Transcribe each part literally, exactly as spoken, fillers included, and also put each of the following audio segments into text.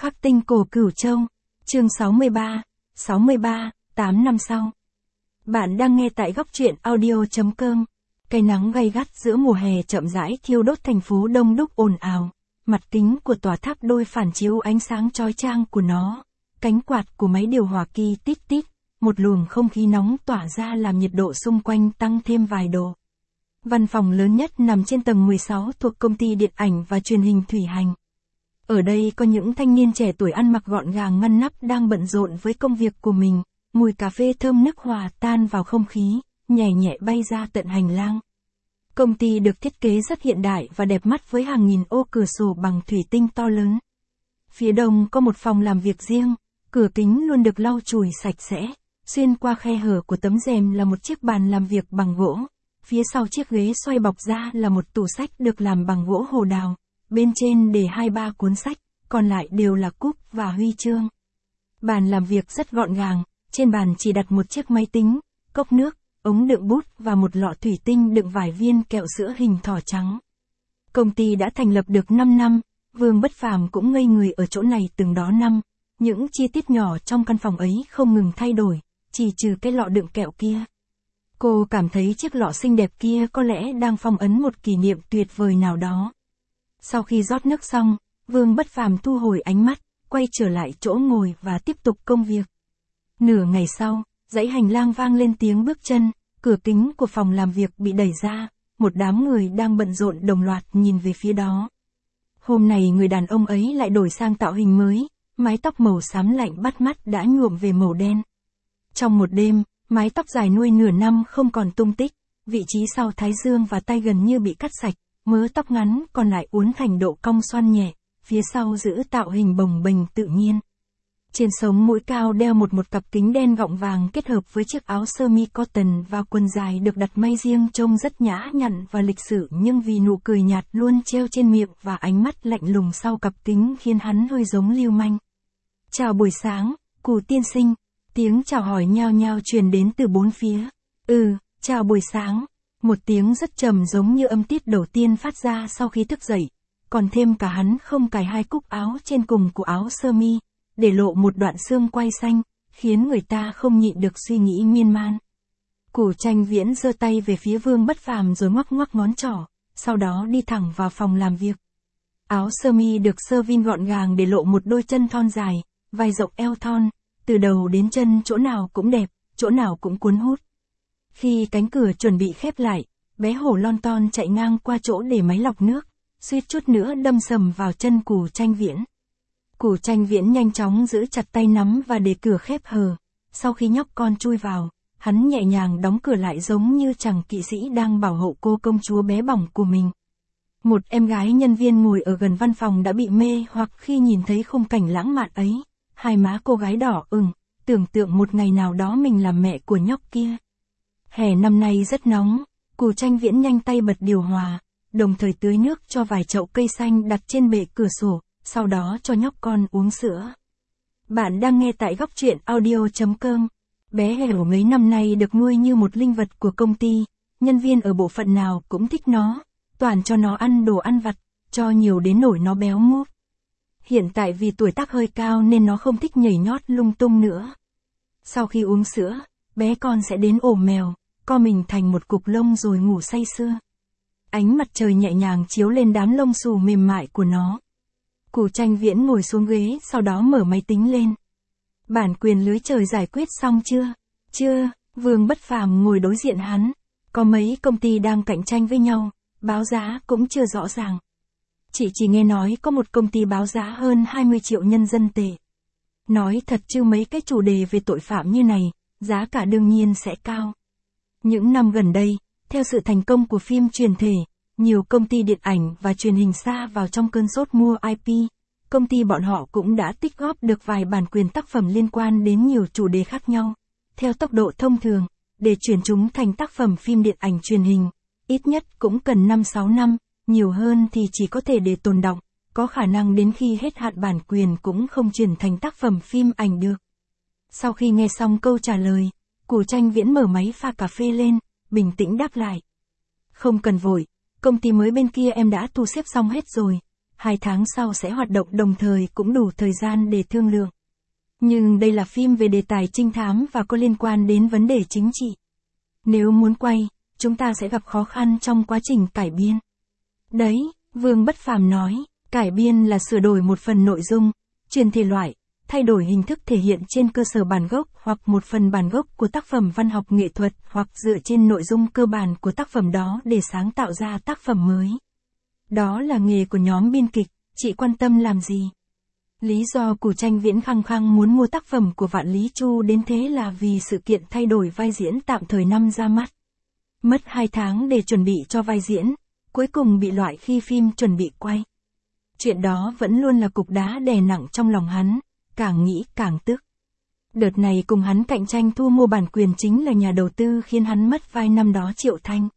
Khắc tinh cổ Cửu Châu, chương sáu mươi ba, sáu mươi ba, tám năm sau. Bạn đang nghe tại góc truyện audio.com. Cây nắng gay gắt giữa mùa hè chậm rãi thiêu đốt thành phố đông đúc ồn ào. Mặt kính của tòa tháp đôi phản chiếu ánh sáng chói chang của nó. Cánh quạt của máy điều hòa kỳ tít tít, một luồng không khí nóng tỏa ra làm nhiệt độ xung quanh tăng thêm vài độ. Văn phòng lớn nhất nằm trên tầng mười sáu thuộc công ty điện ảnh và truyền hình Thủy Hành. Ở đây có những thanh niên trẻ tuổi ăn mặc gọn gàng ngăn nắp đang bận rộn với công việc của mình, mùi cà phê thơm nức hòa tan vào không khí, nhẹ nhẹ bay ra tận hành lang. Công ty được thiết kế rất hiện đại và đẹp mắt với hàng nghìn ô cửa sổ bằng thủy tinh to lớn. Phía đông có một phòng làm việc riêng, cửa kính luôn được lau chùi sạch sẽ, xuyên qua khe hở của tấm rèm là một chiếc bàn làm việc bằng gỗ. Phía sau chiếc ghế xoay bọc ra là một tủ sách được làm bằng gỗ hồ đào. Bên trên để hai ba cuốn sách, còn lại đều là cúp và huy chương. Bàn làm việc rất gọn gàng, trên bàn chỉ đặt một chiếc máy tính, cốc nước, ống đựng bút và một lọ thủy tinh đựng vài viên kẹo sữa hình thỏ trắng. Công ty đã thành lập được năm năm, Vương Bất Phàm cũng ngây người ở chỗ này từng đó năm. Những chi tiết nhỏ trong căn phòng ấy không ngừng thay đổi, chỉ trừ cái lọ đựng kẹo kia. Cô cảm thấy chiếc lọ xinh đẹp kia có lẽ đang phong ấn một kỷ niệm tuyệt vời nào đó. Sau khi rót nước xong, Vương Bất Phàm thu hồi ánh mắt, quay trở lại chỗ ngồi và tiếp tục công việc. Nửa ngày sau, dãy hành lang vang lên tiếng bước chân, cửa kính của phòng làm việc bị đẩy ra, một đám người đang bận rộn đồng loạt nhìn về phía đó. Hôm nay người đàn ông ấy lại đổi sang tạo hình mới, mái tóc màu xám lạnh bắt mắt đã nhuộm về màu đen. Trong một đêm, mái tóc dài nuôi nửa năm không còn tung tích, vị trí sau thái dương và tay gần như bị cắt sạch. Mớ tóc ngắn còn lại uốn thành độ cong xoăn nhẹ, phía sau giữ tạo hình bồng bềnh tự nhiên. Trên sống mũi cao đeo một một cặp kính đen gọng vàng kết hợp với chiếc áo sơ mi cotton và quần dài được đặt may riêng trông rất nhã nhặn và lịch sự, nhưng vì nụ cười nhạt luôn treo trên miệng và ánh mắt lạnh lùng sau cặp kính khiến hắn hơi giống lưu manh. Chào buổi sáng, Cù tiên sinh, tiếng chào hỏi nhao nhao truyền đến từ bốn phía. Ừ, chào buổi sáng. Một tiếng rất trầm giống như âm tiết đầu tiên phát ra sau khi thức dậy, còn thêm cả hắn không cài hai cúc áo trên cùng của áo sơ mi, để lộ một đoạn xương quai xanh, khiến người ta không nhịn được suy nghĩ miên man. Cù Tranh Viễn giơ tay về phía Vương Bất Phàm rồi ngoắc ngoắc ngón trỏ, sau đó đi thẳng vào phòng làm việc. Áo sơ mi được sơ vin gọn gàng để lộ một đôi chân thon dài, vai rộng eo thon, từ đầu đến chân chỗ nào cũng đẹp, chỗ nào cũng cuốn hút. Khi cánh cửa chuẩn bị khép lại, bé hổ lon ton chạy ngang qua chỗ để máy lọc nước, suýt chút nữa đâm sầm vào chân Cù Tranh Viễn. Cù Tranh Viễn nhanh chóng giữ chặt tay nắm và để cửa khép hờ. Sau khi nhóc con chui vào, hắn nhẹ nhàng đóng cửa lại giống như chàng kỵ sĩ đang bảo hộ cô công chúa bé bỏng của mình. Một em gái nhân viên ngồi ở gần văn phòng đã bị mê hoặc khi nhìn thấy khung cảnh lãng mạn ấy. Hai má cô gái đỏ ửng, tưởng tượng một ngày nào đó mình là mẹ của nhóc kia. Hè năm nay rất nóng, Cù Tranh Viễn nhanh tay bật điều hòa, đồng thời tưới nước cho vài chậu cây xanh đặt trên bệ cửa sổ, sau đó cho nhóc con uống sữa. Bạn đang nghe tại góc truyện audio.com. Bé hẻo mấy năm nay được nuôi như một linh vật của công ty, nhân viên ở bộ phận nào cũng thích nó, toàn cho nó ăn đồ ăn vặt, cho nhiều đến nỗi nó béo múp. Hiện tại vì tuổi tác hơi cao nên nó không thích nhảy nhót lung tung nữa. Sau khi uống sữa, bé con sẽ đến ổ mèo, co mình thành một cục lông rồi ngủ say sưa. Ánh mặt trời nhẹ nhàng chiếu lên đám lông xù mềm mại của nó. Cù Tranh Viễn ngồi xuống ghế, sau đó mở máy tính lên. Bản quyền lưới trời giải quyết xong chưa? Chưa, Vương Bất Phàm ngồi đối diện hắn. Có mấy công ty đang cạnh tranh với nhau, báo giá cũng chưa rõ ràng. Chị chỉ nghe nói có một công ty báo giá hơn hai mươi triệu nhân dân tệ. Nói thật chứ mấy cái chủ đề về tội phạm như này, giá cả đương nhiên sẽ cao. Những năm gần đây, theo sự thành công của phim truyền thể, nhiều công ty điện ảnh và truyền hình sa vào trong cơn sốt mua i pê. Công ty bọn họ cũng đã tích góp được vài bản quyền tác phẩm liên quan đến nhiều chủ đề khác nhau. Theo tốc độ thông thường, để chuyển chúng thành tác phẩm phim điện ảnh truyền hình, ít nhất cũng cần năm sáu năm, nhiều hơn thì chỉ có thể để tồn đọng, có khả năng đến khi hết hạn bản quyền cũng không chuyển thành tác phẩm phim ảnh được. Sau khi nghe xong câu trả lời, Cù Tranh Viễn mở máy pha cà phê lên, bình tĩnh đáp lại. Không cần vội, công ty mới bên kia em đã thu xếp xong hết rồi, hai tháng sau sẽ hoạt động đồng thời cũng đủ thời gian để thương lượng. Nhưng đây là phim về đề tài trinh thám và có liên quan đến vấn đề chính trị. Nếu muốn quay, chúng ta sẽ gặp khó khăn trong quá trình cải biên. Đấy, Vương Bất Phàm nói, cải biên là sửa đổi một phần nội dung, chuyển thể loại, thay đổi hình thức thể hiện trên cơ sở bản gốc hoặc một phần bản gốc của tác phẩm văn học nghệ thuật hoặc dựa trên nội dung cơ bản của tác phẩm đó để sáng tạo ra tác phẩm mới. Đó là nghề của nhóm biên kịch, chị quan tâm làm gì? Lý do Cù Tranh Viễn khăng khăng muốn mua tác phẩm của Vạn Lý Chu đến thế là vì sự kiện thay đổi vai diễn tạm thời năm ra mắt. Mất hai tháng để chuẩn bị cho vai diễn, cuối cùng bị loại khi phim chuẩn bị quay. Chuyện đó vẫn luôn là cục đá đè nặng trong lòng hắn, càng nghĩ càng tức. Đợt này cùng hắn cạnh tranh thu mua bản quyền chính là nhà đầu tư khiến hắn mất vai năm đó Triệu Thanh.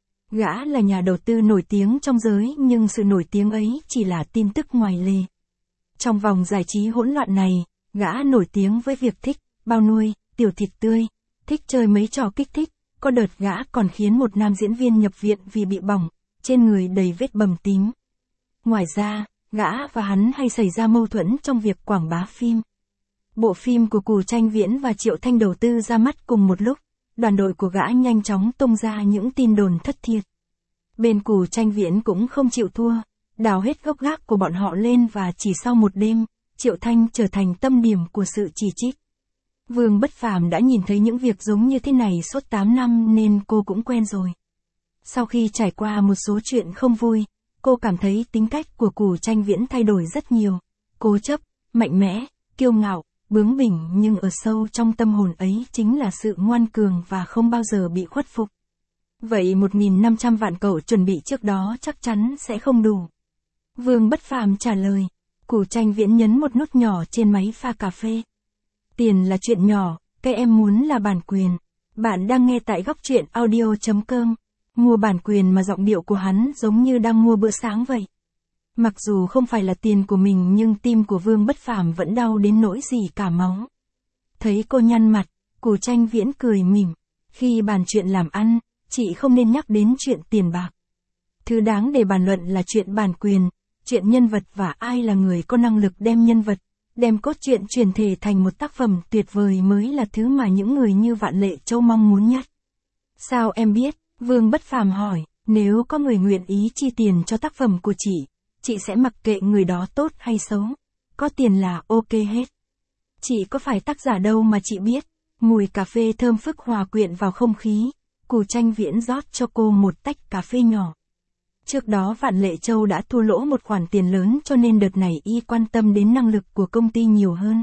Gã là nhà đầu tư nổi tiếng trong giới nhưng sự nổi tiếng ấy chỉ là tin tức ngoài lề. Trong vòng giải trí hỗn loạn này, gã nổi tiếng với việc thích bao nuôi, tiểu thịt tươi, thích chơi mấy trò kích thích, có đợt gã còn khiến một nam diễn viên nhập viện vì bị bỏng, trên người đầy vết bầm tím. Ngoài ra, gã và hắn hay xảy ra mâu thuẫn trong việc quảng bá phim. Bộ phim của Cù Tranh Viễn và Triệu Thanh đầu tư ra mắt cùng một lúc, đoàn đội của gã nhanh chóng tung ra những tin đồn thất thiệt. Bên Cù Tranh Viễn cũng không chịu thua, đào hết gốc gác của bọn họ lên và chỉ sau một đêm, Triệu Thanh trở thành tâm điểm của sự chỉ trích. Vương Bất Phàm đã nhìn thấy những việc giống như thế này suốt tám năm nên cô cũng quen rồi. Sau khi trải qua một số chuyện không vui, cô cảm thấy tính cách của Cù Tranh Viễn thay đổi rất nhiều. Cố chấp, mạnh mẽ, kiêu ngạo, bướng bỉnh nhưng ở sâu trong tâm hồn ấy chính là sự ngoan cường và không bao giờ bị khuất phục. Vậy một nghìn năm trăm vạn cậu chuẩn bị trước đó chắc chắn sẽ không đủ. Vương Bất Phàm trả lời. Cù Tranh Viễn nhấn một nút nhỏ trên máy pha cà phê. Tiền là chuyện nhỏ, cái em muốn là bản quyền. Bạn đang nghe tại góc truyện audio chấm com. Mua bản quyền mà giọng điệu của hắn giống như đang mua bữa sáng vậy. Mặc dù không phải là tiền của mình nhưng tim của Vương Bất Phàm vẫn đau đến nỗi gì cả máu. Thấy cô nhăn mặt, Cù Tranh Viễn cười mỉm. Khi bàn chuyện làm ăn, chị không nên nhắc đến chuyện tiền bạc. Thứ đáng để bàn luận là chuyện bản quyền, chuyện nhân vật và ai là người có năng lực đem nhân vật, đem cốt truyện truyền thể thành một tác phẩm tuyệt vời mới là thứ mà những người như Vạn Lệ Châu mong muốn nhất. Sao em biết? Vương Bất Phàm hỏi, nếu có người nguyện ý chi tiền cho tác phẩm của chị, chị sẽ mặc kệ người đó tốt hay xấu. Có tiền là ok hết. Chị có phải tác giả đâu mà chị biết. Mùi cà phê thơm phức hòa quyện vào không khí. Cù Tranh Viễn rót cho cô một tách cà phê nhỏ. Trước đó Vạn Lệ Châu đã thua lỗ một khoản tiền lớn cho nên đợt này y quan tâm đến năng lực của công ty nhiều hơn.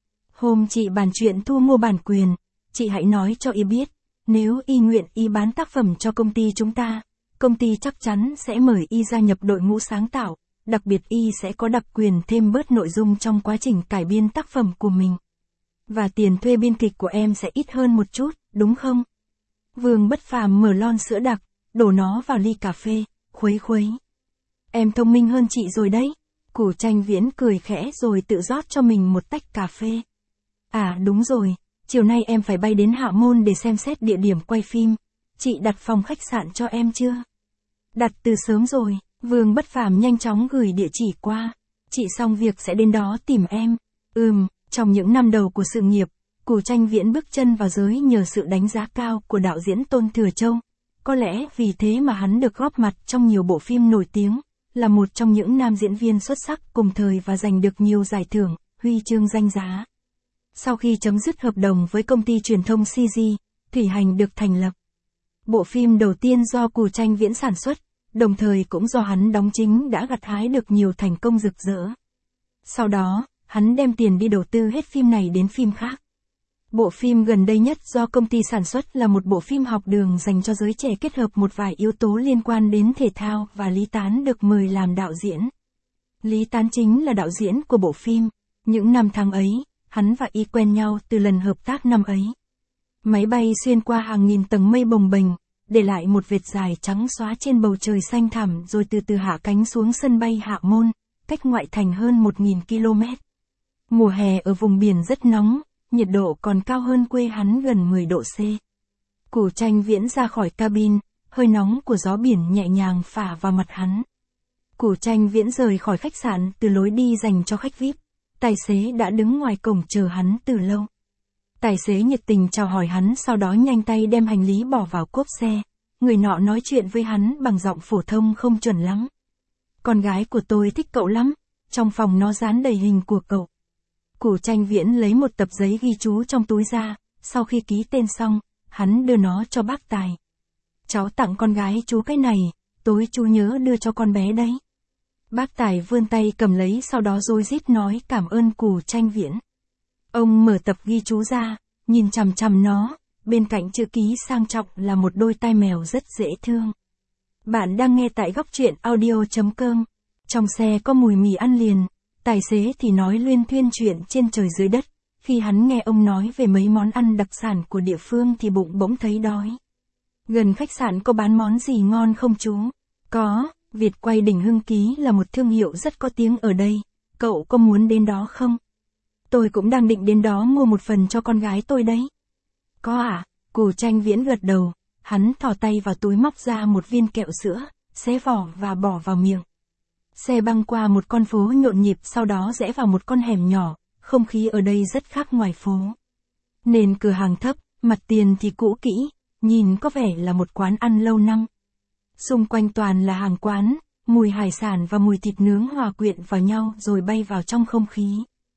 Hôm chị bàn chuyện thu mua bản quyền, chị hãy nói cho y biết, nếu y nguyện y bán tác phẩm cho công ty chúng ta, công ty chắc chắn sẽ mời y gia nhập đội ngũ sáng tạo, đặc biệt y sẽ có đặc quyền thêm bớt nội dung trong quá trình cải biên tác phẩm của mình. Và tiền thuê biên kịch của em sẽ ít hơn một chút, đúng không? Vương Bất Phàm mở lon sữa đặc, đổ nó vào ly cà phê, khuấy khuấy. Em thông minh hơn chị rồi đấy. Cù Tranh Viễn cười khẽ rồi tự rót cho mình một tách cà phê. À đúng rồi, chiều nay em phải bay đến Hạ Môn để xem xét địa điểm quay phim. Chị đặt phòng khách sạn cho em chưa? Đặt từ sớm rồi. Vương Bất Phàm nhanh chóng gửi địa chỉ qua. Chị xong việc sẽ đến đó tìm em. Ừm, trong những năm đầu của sự nghiệp, Cù Tranh Viễn bước chân vào giới nhờ sự đánh giá cao của đạo diễn Tôn Thừa Châu. Có lẽ vì thế mà hắn được góp mặt trong nhiều bộ phim nổi tiếng, là một trong những nam diễn viên xuất sắc cùng thời và giành được nhiều giải thưởng, huy chương danh giá. Sau khi chấm dứt hợp đồng với công ty truyền thông xê giê, Thủy Hành được thành lập. Bộ phim đầu tiên do Cù Tranh Viễn sản xuất, đồng thời cũng do hắn đóng chính đã gặt hái được nhiều thành công rực rỡ. Sau đó, hắn đem tiền đi đầu tư hết phim này đến phim khác. Bộ phim gần đây nhất do công ty sản xuất là một bộ phim học đường dành cho giới trẻ kết hợp một vài yếu tố liên quan đến thể thao và Lý Tán được mời làm đạo diễn. Lý Tán chính là đạo diễn của bộ phim. Những năm tháng ấy, hắn và y quen nhau từ lần hợp tác năm ấy. Máy bay xuyên qua hàng nghìn tầng mây bồng bềnh, để lại một vệt dài trắng xóa trên bầu trời xanh thẳm rồi từ từ hạ cánh xuống sân bay Hạ Môn, cách ngoại thành hơn một nghìn ki lô mét. Mùa hè ở vùng biển rất nóng, nhiệt độ còn cao hơn quê hắn gần mười độ C. Cù Tranh Viễn ra khỏi cabin, hơi nóng của gió biển nhẹ nhàng phả vào mặt hắn. Củ Tranh Viễn rời khỏi khách sạn từ lối đi dành cho khách vi ai pi. Tài xế đã đứng ngoài cổng chờ hắn từ lâu. Tài xế nhiệt tình chào hỏi hắn, sau đó nhanh tay đem hành lý bỏ vào cốp xe. Người nọ nói chuyện với hắn bằng giọng phổ thông không chuẩn lắm. Con gái của tôi thích cậu lắm, trong phòng nó dán đầy hình của cậu. Củ Tranh Viễn lấy một tập giấy ghi chú trong túi ra, sau khi ký tên xong, hắn đưa nó cho bác Tài. Cháu tặng con gái chú cái này, tối chú nhớ đưa cho con bé đấy. Bác Tài vươn tay cầm lấy, sau đó rối rít nói cảm ơn Củ Tranh Viễn. Ông mở tập ghi chú ra, nhìn chằm chằm nó, bên cạnh chữ ký sang trọng là một đôi tai mèo rất dễ thương. Bạn đang nghe tại góc truyện audio chấm com. Trong xe có mùi mì ăn liền, tài xế thì nói luyên thuyên chuyện trên trời dưới đất. Khi hắn nghe ông nói về mấy món ăn đặc sản của địa phương thì bụng bỗng thấy đói. Gần khách sạn có bán món gì ngon không chú? Có, Việt Quay Đỉnh Hưng Ký là một thương hiệu rất có tiếng ở đây, cậu có muốn đến đó không? Tôi cũng đang định đến đó mua một phần cho con gái tôi đấy. Có à? Củ Tranh Viễn gật đầu, hắn thò tay vào túi móc ra một viên kẹo sữa, xé vỏ và bỏ vào miệng. Xe băng qua một con phố nhộn nhịp, sau đó rẽ vào một con hẻm nhỏ, không khí ở đây rất khác ngoài phố. Nền cửa hàng thấp, mặt tiền thì cũ kỹ, nhìn có vẻ là một quán ăn lâu năm. Xung quanh toàn là hàng quán, mùi hải sản và mùi thịt nướng hòa quyện vào nhau rồi bay vào trong không khí.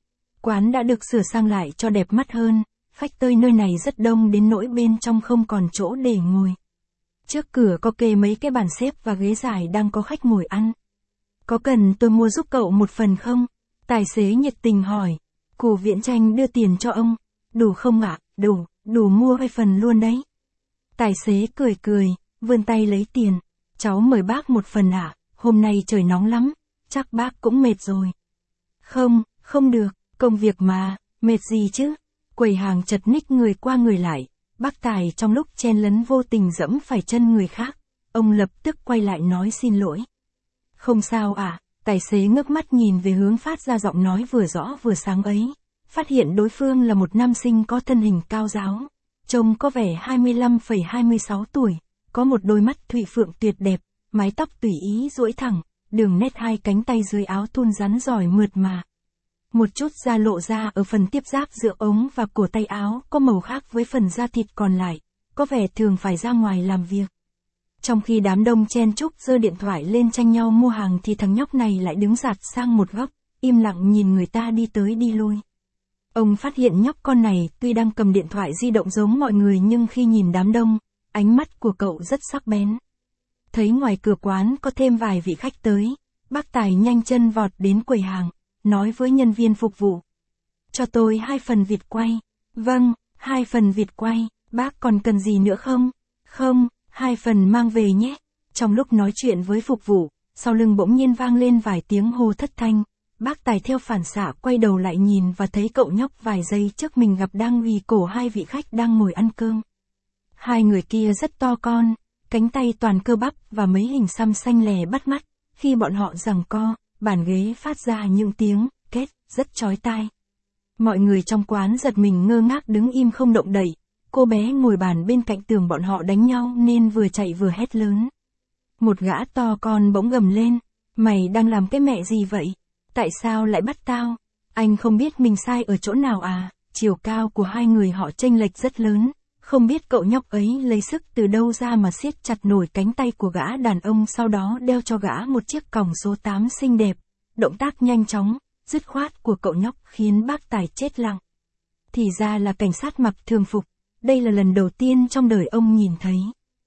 Quán đã được sửa sang lại cho đẹp mắt hơn, khách tới nơi này rất đông đến nỗi bên trong không còn chỗ để ngồi. Trước cửa có kê mấy cái bàn xếp và ghế dài đang có khách ngồi ăn. Có cần tôi mua giúp cậu một phần không? Tài xế nhiệt tình hỏi. Củ Viễn Tranh đưa tiền cho ông. Đủ không ạ? À? Đủ, đủ mua hai phần luôn đấy. Tài xế cười cười, vươn tay lấy tiền. Cháu mời bác một phần ạ, à? Hôm nay trời nóng lắm, chắc bác cũng mệt rồi. Không, không được, công việc mà, mệt gì chứ? Quầy hàng chật ních người qua người lại, bác Tài trong lúc chen lấn vô tình dẫm phải chân người khác. Ông lập tức quay lại nói xin lỗi. Không sao à? Tài xế ngước mắt nhìn về hướng phát ra giọng nói vừa rõ vừa sáng ấy. Phát hiện đối phương là một nam sinh có thân hình cao ráo. Trông có vẻ hai mươi lăm phẩy hai mươi sáu tuổi, có một đôi mắt thụy phượng tuyệt đẹp, mái tóc tùy ý duỗi thẳng, đường nét hai cánh tay dưới áo thun rắn giỏi mượt mà. Một chút da lộ ra ở phần tiếp giáp giữa ống và cổ tay áo có màu khác với phần da thịt còn lại, có vẻ thường phải ra ngoài làm việc. Trong khi đám đông chen chúc giơ điện thoại lên tranh nhau mua hàng thì thằng nhóc này lại đứng dạt sang một góc, im lặng nhìn người ta đi tới đi lui. Ông phát hiện nhóc con này tuy đang cầm điện thoại di động giống mọi người nhưng khi nhìn đám đông, ánh mắt của cậu rất sắc bén. Thấy ngoài cửa quán có thêm vài vị khách tới, bác Tài nhanh chân vọt đến quầy hàng, nói với nhân viên phục vụ. Cho tôi hai phần vịt quay. Vâng, hai phần vịt quay, bác còn cần gì nữa không? Không, hai phần mang về nhé. Trong lúc nói chuyện với phục vụ, sau lưng bỗng nhiên vang lên vài tiếng hô thất thanh. Bác Tài theo phản xạ quay đầu lại nhìn và thấy cậu nhóc vài giây trước mình gặp đang ghi cổ hai vị khách đang ngồi ăn cơm. Hai người kia rất to con, cánh tay toàn cơ bắp và mấy hình xăm xanh lè bắt mắt. Khi bọn họ giằng co, bàn ghế phát ra những tiếng két rất chói tai. Mọi người trong quán giật mình ngơ ngác đứng im không động đậy. Cô bé ngồi bàn bên cạnh tưởng bọn họ đánh nhau nên vừa chạy vừa hét lớn. Một gã to con bỗng gầm lên. Mày đang làm cái mẹ gì vậy? Tại sao lại bắt tao? Anh không biết mình sai ở chỗ nào à? Chiều cao của hai người họ chênh lệch rất lớn. Không biết cậu nhóc ấy lấy sức từ đâu ra mà siết chặt nổi cánh tay của gã đàn ông, sau đó đeo cho gã một chiếc còng số tám xinh đẹp. Động tác nhanh chóng, dứt khoát của cậu nhóc khiến bác Tài chết lặng. Thì ra là cảnh sát mặc thường phục. Đây là lần đầu tiên trong đời ông nhìn thấy.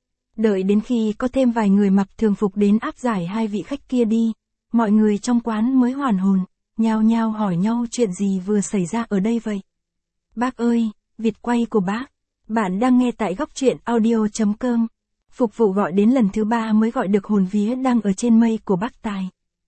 Đợi đến khi có thêm vài người mặc thường phục đến áp giải hai vị khách kia đi, mọi người trong quán mới hoàn hồn, nhao nhao hỏi nhau chuyện gì vừa xảy ra ở đây vậy. Bác ơi, vịt quay của bác. Bạn đang nghe tại góc truyện audio chấm com. Phục vụ gọi đến lần thứ ba mới gọi được hồn vía đang ở trên mây của bác Tài.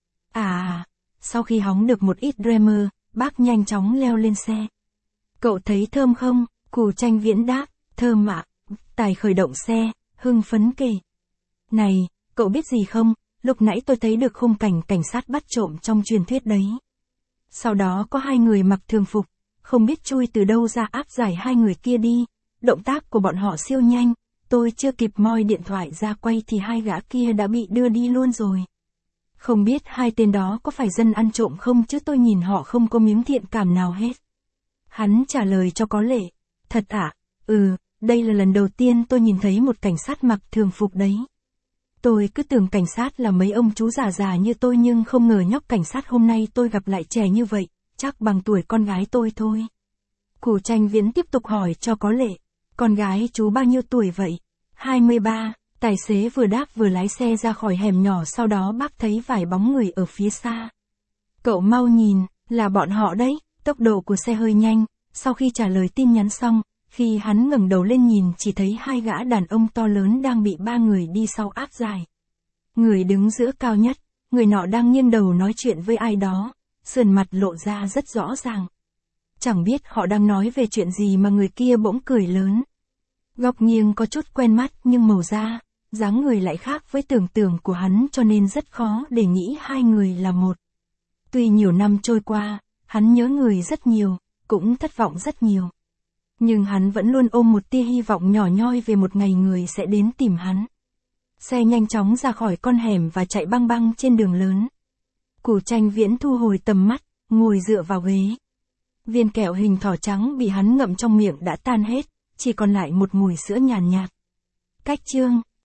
À, sau khi hóng được một ít dreamer, bác nhanh chóng leo lên xe. Cậu thấy thơm không? Củ Tranh Viễn đáp, thơm ạ. Tài khởi động xe, hưng phấn kể. Này, cậu biết gì không, lúc nãy tôi thấy được khung cảnh cảnh sát bắt trộm trong truyền thuyết đấy. Sau đó có hai người mặc thường phục, không biết chui từ đâu ra áp giải hai người kia đi. Động tác của bọn họ siêu nhanh, tôi chưa kịp moi điện thoại ra quay thì hai gã kia đã bị đưa đi luôn rồi. Không biết hai tên đó có phải dân ăn trộm không chứ tôi nhìn họ không có miếng thiện cảm nào hết. Hắn trả lời cho có lệ. Thật ạ? Ừ, đây là lần đầu tiên tôi nhìn thấy một cảnh sát mặc thường phục đấy. Tôi cứ tưởng cảnh sát là mấy ông chú già già như tôi nhưng không ngờ nhóc cảnh sát hôm nay tôi gặp lại trẻ như vậy, chắc bằng tuổi con gái tôi thôi. Củ Tranh Viễn tiếp tục hỏi cho có lệ. Con gái chú bao nhiêu tuổi vậy? hai mươi ba, tài xế vừa đáp vừa lái xe ra khỏi hẻm nhỏ, sau đó bác thấy vài bóng người ở phía xa. Cậu mau nhìn, là bọn họ đấy, tốc độ của xe hơi nhanh. Sau khi trả lời tin nhắn xong, khi hắn ngẩng đầu lên nhìn chỉ thấy hai gã đàn ông to lớn đang bị ba người đi sau áp giải. Người đứng giữa cao nhất, người nọ đang nghiêng đầu nói chuyện với ai đó, sườn mặt lộ ra rất rõ ràng. Chẳng biết họ đang nói về chuyện gì mà người kia bỗng cười lớn. Góc nghiêng có chút quen mắt nhưng màu da, dáng người lại khác với tưởng tượng của hắn cho nên rất khó để nghĩ hai người là một. Tuy nhiều năm trôi qua, hắn nhớ người rất nhiều, cũng thất vọng rất nhiều. Nhưng hắn vẫn luôn ôm một tia hy vọng nhỏ nhoi về một ngày người sẽ đến tìm hắn. Xe nhanh chóng ra khỏi con hẻm và chạy băng băng trên đường lớn. Củ Tranh Viễn thu hồi tầm mắt, ngồi dựa vào ghế. Viên kẹo hình thỏ trắng bị hắn ngậm trong miệng đã tan hết, chỉ còn lại một mùi sữa nhàn nhạt. Cách chương